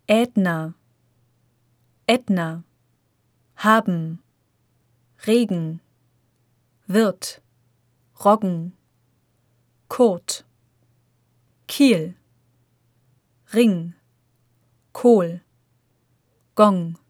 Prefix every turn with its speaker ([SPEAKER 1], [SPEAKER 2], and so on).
[SPEAKER 1] Ätna, Ätna, haben, Regen, Wirt, Roggen, Kurt, Kiel, Ring, Kohl, Gong.